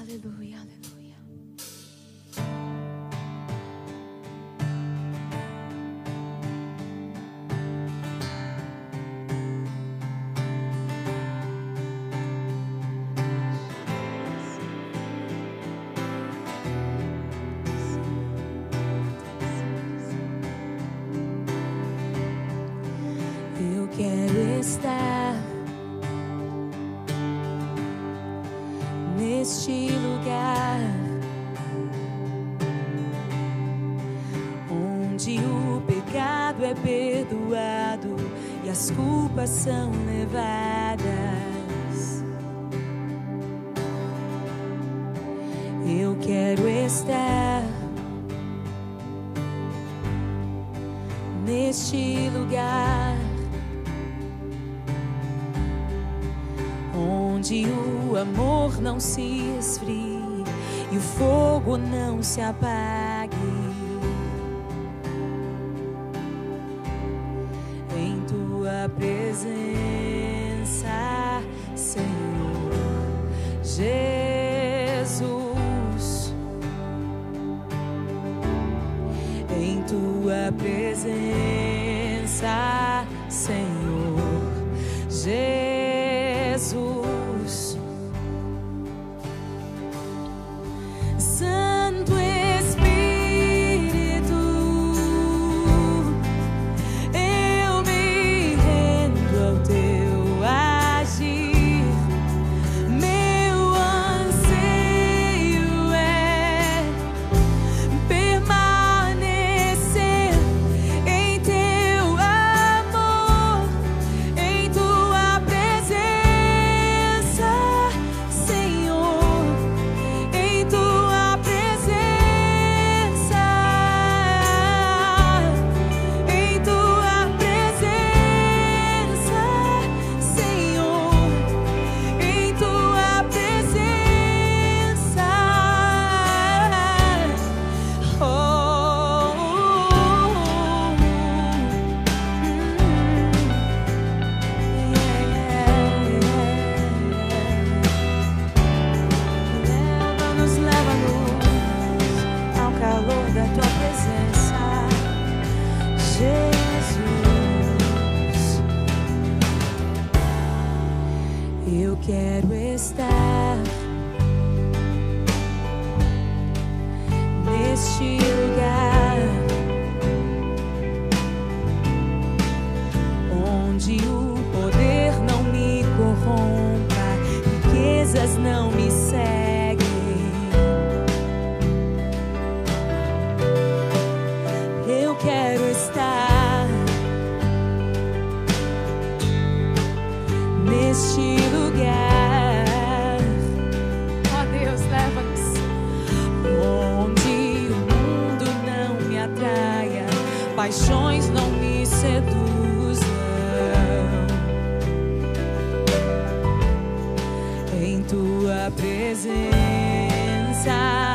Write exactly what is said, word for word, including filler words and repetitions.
Aleluia, aleluia. Eu quero estar neste lugar onde o pecado é perdoado e as culpas são levadas. Eu quero estar neste lugar onde o amor não se esfrie e o fogo não se apague. Em tua presença, Senhor Jesus. Em tua presença, Senhor Jesus. Santo Espírito, eu me rendo ao teu agir. Meu anseio é permanecer em teu amor, em tua presença, Senhor, em tua presença, em tua presença, Senhor, em tua presença. Oh, leva-nos, leva-nos ao calor da tua presença, Jesus. Eu quero estar neste lugar onde o poder não me corrompa, riquezas não me seguem. Eu quero estar neste lugar, ó Deus, leva-nos onde o mundo não me atraia, paixões não me seduzam. Em tua presença,